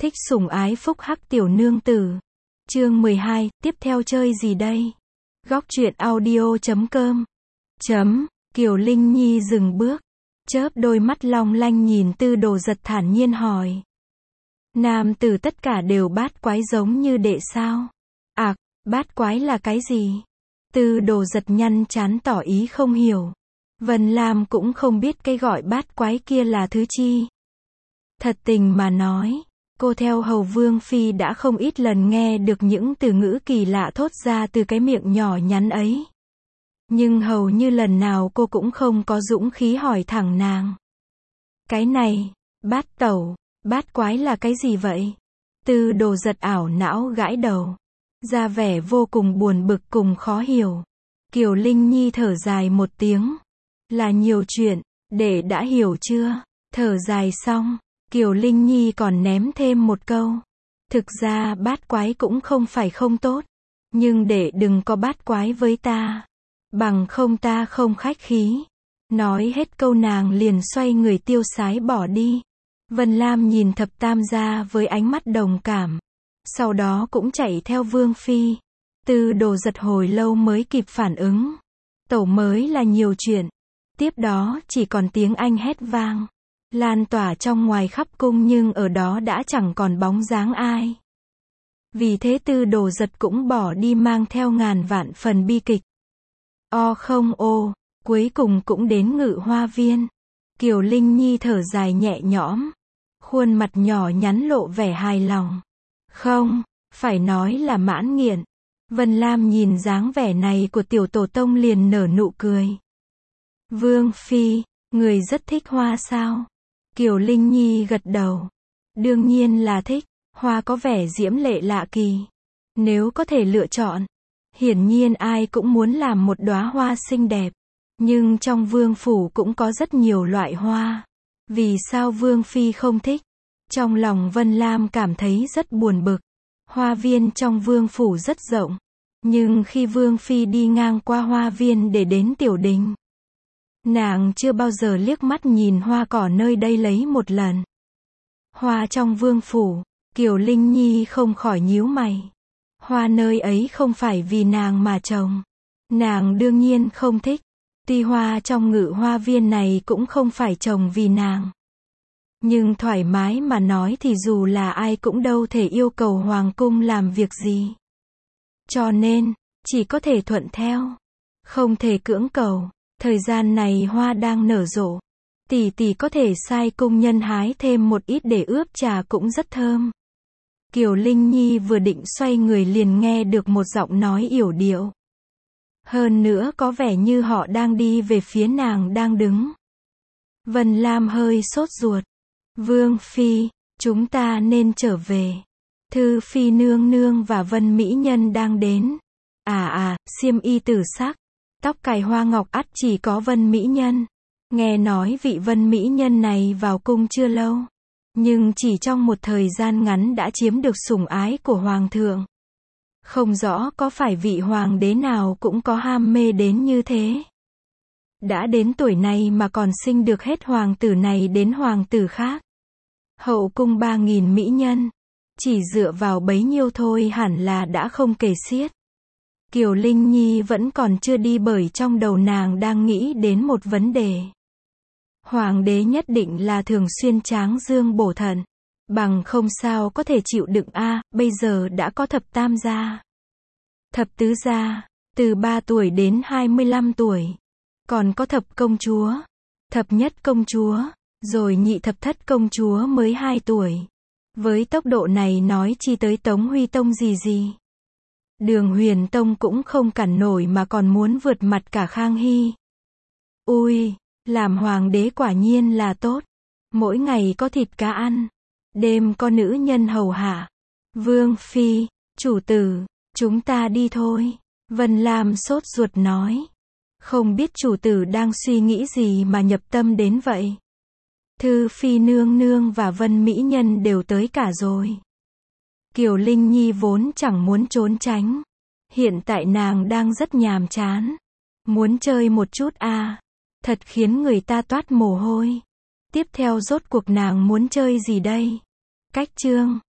Thích sủng ái phúc hắc tiểu nương tử. Chương 12, tiếp theo chơi gì đây? Góc truyện audio.com. Kiều Linh Nhi dừng bước, chớp đôi mắt long lanh nhìn Tư Đồ Giật thản nhiên hỏi. Nam tử tất cả đều bát quái giống như đệ sao? Bát quái là cái gì? Tư Đồ Giật nhăn trán tỏ ý không hiểu. Vân Lam cũng không biết cái gọi bát quái kia là thứ chi. Thật tình mà nói, cô theo hầu vương phi đã không ít lần nghe được những từ ngữ kỳ lạ thốt ra từ cái miệng nhỏ nhắn ấy. Nhưng hầu như lần nào cô cũng không có dũng khí hỏi thẳng nàng. Cái này, bát tẩu, bát quái là cái gì vậy? Tư Đồ Giật ảo não gãi đầu, ra vẻ vô cùng buồn bực cùng khó hiểu. Kiều Linh Nhi thở dài một tiếng. Là nhiều chuyện, đệ đã hiểu chưa? Thở dài xong, Kiều Linh Nhi còn ném thêm một câu. Thực ra bát quái cũng không phải không tốt. Nhưng đệ đừng có bát quái với ta. Bằng không ta không khách khí. Nói hết câu nàng liền xoay người tiêu sái bỏ đi. Vân Lam nhìn thập tam gia với ánh mắt đồng cảm. Sau đó cũng chạy theo vương phi. Tư Đồ Giật hồi lâu mới kịp phản ứng. Tẩu mới là nhiều chuyện. Tiếp đó chỉ còn tiếng anh hét vang, lan tỏa trong ngoài khắp cung nhưng ở đó đã chẳng còn bóng dáng ai. Vì thế Tư Đồ Giật cũng bỏ đi mang theo ngàn vạn phần bi kịch. Cuối cùng cũng đến Ngự Hoa Viên. Kiều Linh Nhi thở dài nhẹ nhõm, khuôn mặt nhỏ nhắn lộ vẻ hài lòng. Không, phải nói là mãn nghiện. Vân Lam nhìn dáng vẻ này của tiểu tổ tông liền nở nụ cười. Vương phi, người rất thích hoa sao? Kiều Linh Nhi gật đầu. Đương nhiên là thích, hoa có vẻ diễm lệ lạ kỳ. Nếu có thể lựa chọn, hiển nhiên ai cũng muốn làm một đóa hoa xinh đẹp. Nhưng trong vương phủ cũng có rất nhiều loại hoa. Vì sao vương phi không thích? Trong lòng Vân Lam cảm thấy rất buồn bực. Hoa viên trong vương phủ rất rộng. Nhưng khi vương phi đi ngang qua hoa viên để đến tiểu đình, nàng chưa bao giờ liếc mắt nhìn hoa cỏ nơi đây lấy một lần. Hoa trong vương phủ, Kiều Linh Nhi không khỏi nhíu mày. Hoa nơi ấy không phải vì nàng mà trồng. Nàng đương nhiên không thích. Tuy hoa trong Ngự Hoa Viên này cũng không phải trồng vì nàng. Nhưng thoải mái mà nói thì dù là ai cũng đâu thể yêu cầu hoàng cung làm việc gì. Cho nên, chỉ có thể thuận theo. Không thể cưỡng cầu. Thời gian này hoa đang nở rộ. Tỷ tỷ có thể sai công nhân hái thêm một ít để ướp trà cũng rất thơm. Kiều Linh Nhi vừa định xoay người liền nghe được một giọng nói yểu điệu. Hơn nữa có vẻ như họ đang đi về phía nàng đang đứng. Vân Lam hơi sốt ruột. Vương phi, chúng ta nên trở về. Thư phi nương nương và Vân mỹ nhân đang đến. Xiêm y tử sắc, tóc cài hoa ngọc ắt chỉ có Vân mỹ nhân. Nghe nói vị Vân mỹ nhân này vào cung chưa lâu, nhưng chỉ trong một thời gian ngắn đã chiếm được sủng ái của hoàng thượng. Không rõ có phải vị hoàng đế nào cũng có ham mê đến như thế. Đã đến tuổi này mà còn sinh được hết hoàng tử này đến hoàng tử khác. Hậu cung 3.000 mỹ nhân, chỉ dựa vào bấy nhiêu thôi hẳn là đã không kể xiết. Kiều Linh Nhi vẫn còn chưa đi bởi trong đầu nàng đang nghĩ đến một vấn đề. Hoàng đế nhất định là thường xuyên tráng dương bổ thận. Bằng không sao có thể chịu đựng bây giờ đã có thập tam gia. Thập tứ gia, từ 3 tuổi đến 25 tuổi. Còn có thập công chúa, thập nhất công chúa, rồi nhị thập thất công chúa mới 2 tuổi. Với tốc độ này nói chi tới Tống Huy Tông gì. Đường Huyền Tông cũng không cản nổi mà còn muốn vượt mặt cả Khang Hy. Ui, làm hoàng đế quả nhiên là tốt. Mỗi ngày có thịt cá ăn, đêm có nữ nhân hầu hạ. Vương phi, chủ tử, chúng ta đi thôi. Vân Lam sốt ruột nói. Không biết chủ tử đang suy nghĩ gì mà nhập tâm đến vậy. Thư phi nương nương và Vân mỹ nhân đều tới cả rồi. Kiều Linh Nhi vốn chẳng muốn trốn tránh. Hiện tại nàng đang rất nhàm chán. Muốn chơi một chút thật khiến người ta toát mồ hôi. Tiếp theo rốt cuộc nàng muốn chơi gì đây? Cách chương